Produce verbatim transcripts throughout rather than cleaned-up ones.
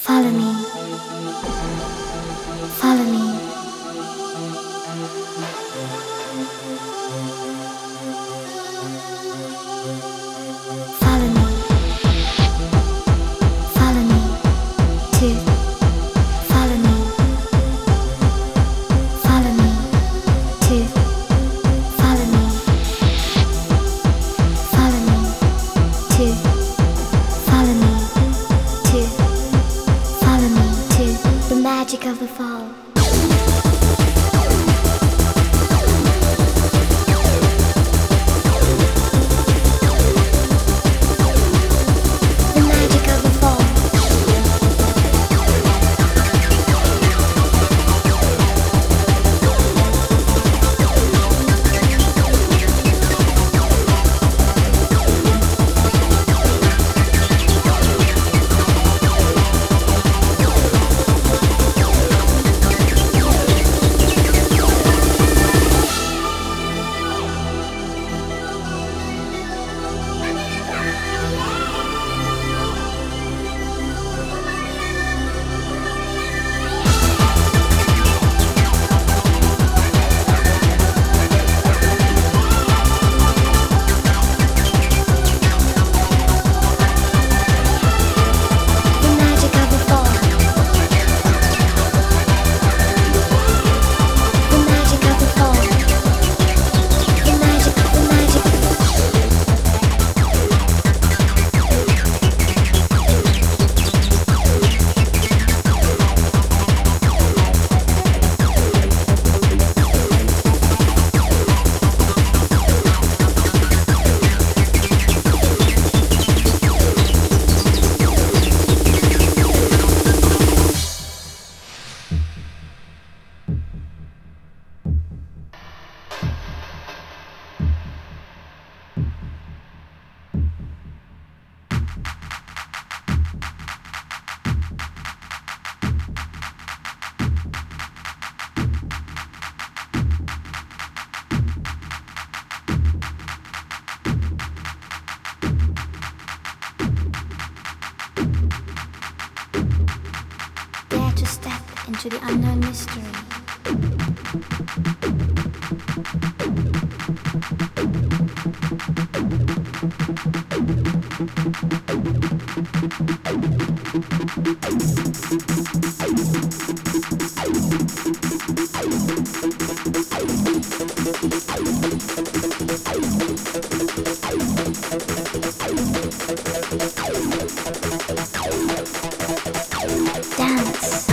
Follow me. Follow me. Follow me. Follow me. Two. Follow me. Follow me. Two. Follow me. Follow me. Two. Follow me. Two. Follow me. Two. The magic of the fall. To the unknown mystery. Dance.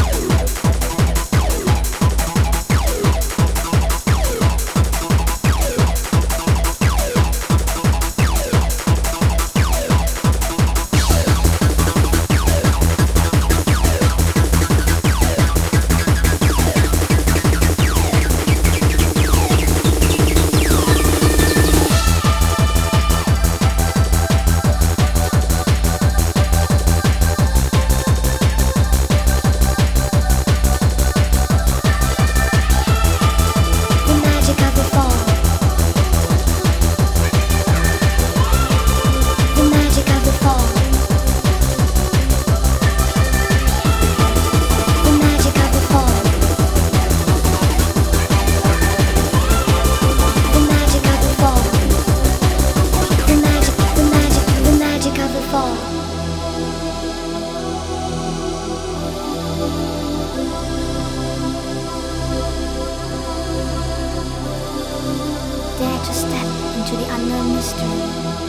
Dare to step into the unknown mystery.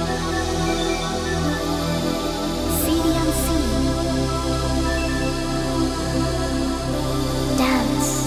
See the unseen. Dance.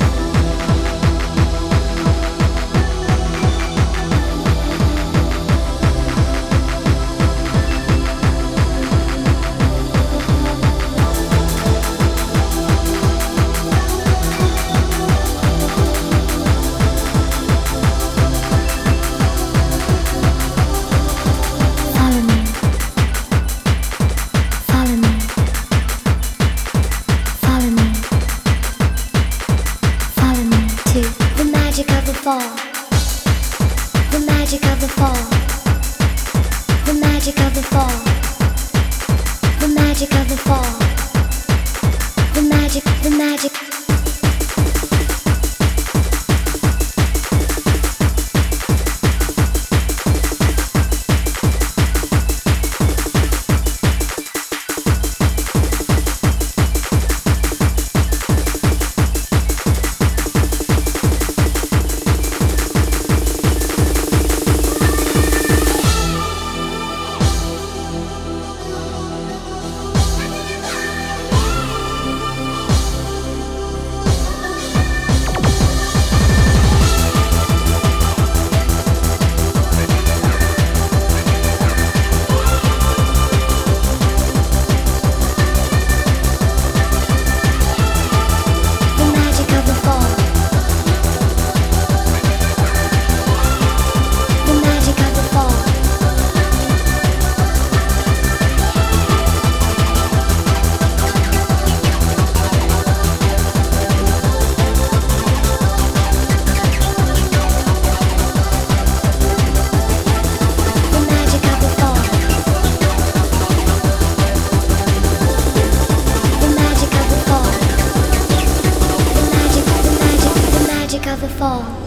Fall. The magic of the fall. The magic of the fall. The magic of the fall. magic, the magic. Of the fall.